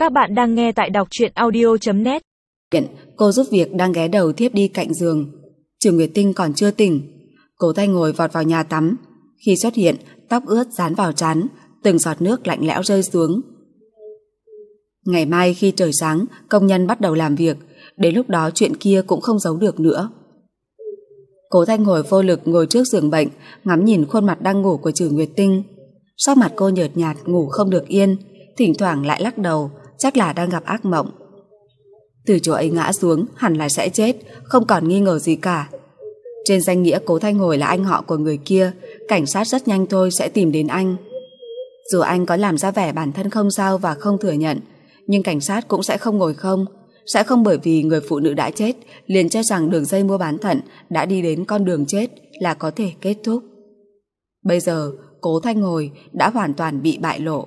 Các bạn đang nghe tại đọc truyện audio.net. Cô giúp việc đang ghé đầu thiếp đi cạnh giường. Trừ Nguyệt Tinh còn chưa tỉnh. Cố Thanh ngồi vọt vào nhà tắm. Khi xuất hiện, tóc ướt dán vào trán, từng giọt nước lạnh lẽo rơi xuống. Ngày mai khi trời sáng, công nhân bắt đầu làm việc. Đến lúc đó chuyện kia cũng không giấu được nữa. Cố Thanh ngồi vô lực ngồi trước giường bệnh, ngắm nhìn khuôn mặt đang ngủ của Trừ Nguyệt Tinh. Sắc mặt cô nhợt nhạt, ngủ không được yên, thỉnh thoảng lại lắc đầu, chắc là đang gặp ác mộng. Từ chỗ ấy ngã xuống hẳn là sẽ chết, không còn nghi ngờ gì cả. Trên danh nghĩa Cố Thanh Hồi là anh họ của người kia, cảnh sát rất nhanh thôi sẽ tìm đến anh. Dù anh có làm ra vẻ bản thân không sao và không thừa nhận, nhưng cảnh sát cũng sẽ không ngồi không, sẽ không bởi vì người phụ nữ đã chết liền cho rằng đường dây mua bán thận đã đi đến con đường chết là có thể kết thúc. Bây giờ Cố Thanh Hồi đã hoàn toàn bị bại lộ.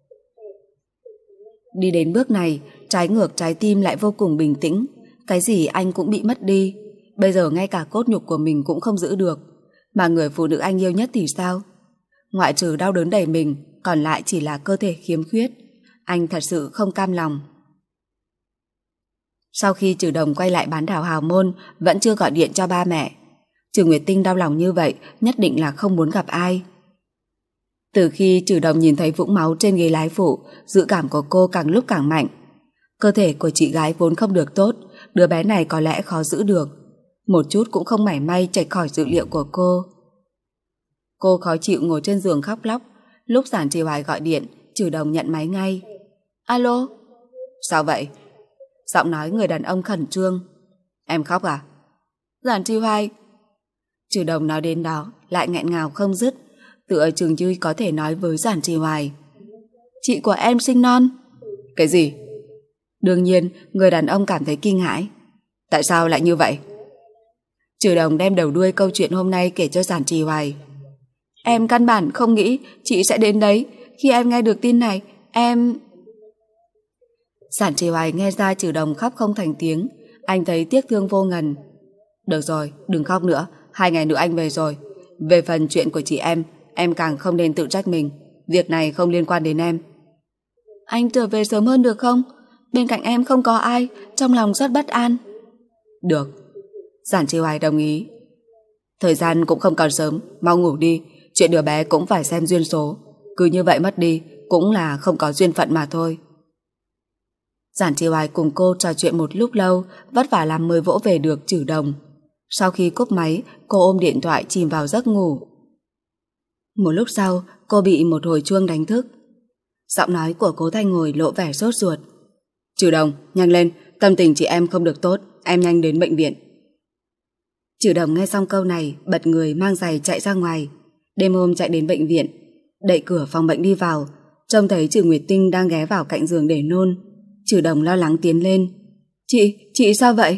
Đi đến bước này, trái ngược trái tim lại vô cùng bình tĩnh. Cái gì anh cũng bị mất đi. Bây giờ ngay cả cốt nhục của mình cũng không giữ được. Mà người phụ nữ anh yêu nhất thì sao? Ngoại trừ đau đớn đầy mình, còn lại chỉ là cơ thể khiếm khuyết. Anh thật sự không cam lòng. Sau khi Trừ Đồng quay lại bán đảo Hào Môn, vẫn chưa gọi điện cho ba mẹ. Trừ Nguyệt Tinh đau lòng như vậy, nhất định là không muốn gặp ai. Từ khi Trừ Đồng nhìn thấy vũng máu trên ghế lái phụ, dự cảm của cô càng lúc càng mạnh. Cơ thể của chị gái vốn không được tốt, đứa bé này có lẽ khó giữ được. Một chút cũng không mảy may chệch khỏi dự liệu của cô. Cô khó chịu ngồi trên giường khóc lóc. Lúc Giản Trì Hoài gọi điện, Trừ Đồng nhận máy ngay. Alo? Sao vậy? Giọng nói người đàn ông khẩn trương. Em khóc à? Giản Trì Hoài. Trừ Đồng nói đến đó lại nghẹn ngào không dứt, tựa chừng như có thể nói với Giản Trì Hoài. Chị của em sinh non. Cái gì? Đương nhiên người đàn ông cảm thấy kinh hãi. Tại sao lại như vậy? Trừ Đồng đem đầu đuôi câu chuyện hôm nay kể cho Giản Trì Hoài. Em căn bản không nghĩ chị sẽ đến đấy. Khi em nghe được tin này, em... Giản Trì Hoài nghe ra Trừ Đồng khóc không thành tiếng. Anh thấy tiếc thương vô ngần. Được rồi, đừng khóc nữa, 2 ngày nữa anh về rồi. Về phần chuyện của chị em càng không nên tự trách mình. Việc này không liên quan đến em. Anh trở về sớm hơn được không? Bên cạnh em không có ai, trong lòng rất bất an. Được. Giản Trì Hoài đồng ý. Thời gian cũng không còn sớm, mau ngủ đi. Chuyện đứa bé cũng phải xem duyên số. Cứ như vậy mất đi cũng là không có duyên phận mà thôi. Giản Trì Hoài cùng cô trò chuyện một lúc lâu, vất vả làm mới vỗ về được Trừ Đồng. Sau khi cúp máy, cô ôm điện thoại chìm vào giấc ngủ. Một lúc sau, cô bị một hồi chuông đánh thức. Giọng nói của Cố Thanh Ngồi lộ vẻ sốt ruột. Trừ Đồng, nhanh lên, tâm tình chị em không được tốt, em nhanh đến bệnh viện. Trừ Đồng nghe xong câu này, bật người mang giày chạy ra ngoài. Đêm hôm chạy đến bệnh viện, đẩy cửa phòng bệnh đi vào, trông thấy Trừ Nguyệt Tinh đang ghé vào cạnh giường để nôn. Trừ Đồng lo lắng tiến lên. Chị sao vậy?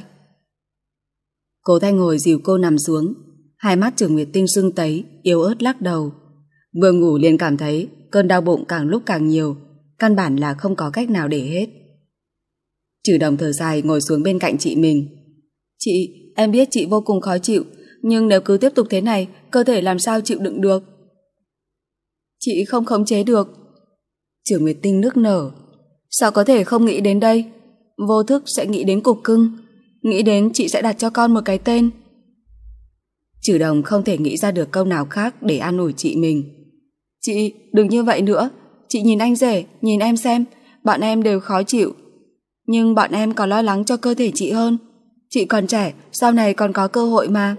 Cố Thanh Ngồi dìu cô nằm xuống. Hai mắt Trừ Nguyệt Tinh sưng tấy, yếu ớt lắc đầu. Vừa ngủ liền cảm thấy cơn đau bụng càng lúc càng nhiều, căn bản là không có cách nào để hết. Trừ Đồng thở dài ngồi xuống bên cạnh chị mình. Chị, em biết chị vô cùng khó chịu, nhưng nếu cứ tiếp tục thế này, cơ thể làm sao chịu đựng được? Chị không khống chế được. Trừ Nguyệt Tinh nức nở. Sao có thể không nghĩ đến đây? Vô thức sẽ nghĩ đến cục cưng, nghĩ đến chị sẽ đặt cho con một cái tên. Trừ Đồng không thể nghĩ ra được câu nào khác để an ủi chị mình. Chị, đừng như vậy nữa. Chị nhìn anh rể, nhìn em xem, bọn em đều khó chịu. Nhưng bọn em còn lo lắng cho cơ thể chị hơn. Chị còn trẻ, sau này còn có cơ hội mà.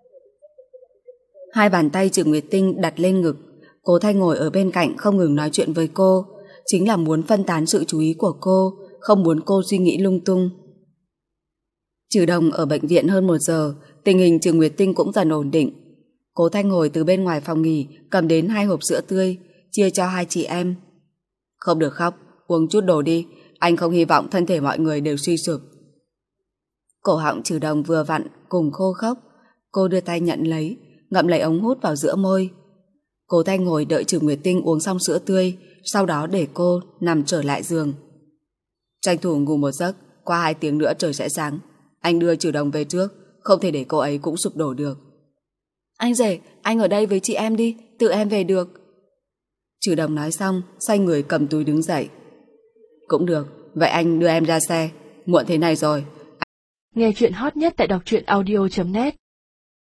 Hai bàn tay Trừ Nguyệt Tinh đặt lên ngực. Cố Thanh ngồi ở bên cạnh không ngừng nói chuyện với cô, chính là muốn phân tán sự chú ý của cô, không muốn cô suy nghĩ lung tung. Trừ Đồng ở bệnh viện hơn 1 giờ, tình hình Trừ Nguyệt Tinh cũng dần ổn định. Cố Thanh ngồi từ bên ngoài phòng nghỉ cầm đến 2 hộp sữa tươi, chia cho 2 chị em. Không được khóc, uống chút đồ đi, anh không hy vọng thân thể mọi người đều suy sụp. Cổ họng Trừ Đồng vừa vặn cùng khô khốc, cô đưa tay nhận lấy, ngậm lấy ống hút vào giữa môi. Cố Thanh ngồi đợi Trừ Nguyệt Tinh uống xong sữa tươi, sau đó để cô nằm trở lại giường. Tranh thủ ngủ một giấc, qua 2 tiếng nữa trời sẽ sáng. Anh đưa Trừ Đồng về trước, không thể để cô ấy cũng sụp đổ được. Anh rể, anh ở đây với chị em đi, tự em về được. Trừ Đồng nói xong, xoay người cầm túi đứng dậy. Cũng được, vậy anh đưa em ra xe. Muộn thế này rồi. Nghe chuyện hot nhất tại đọc truyện audio.net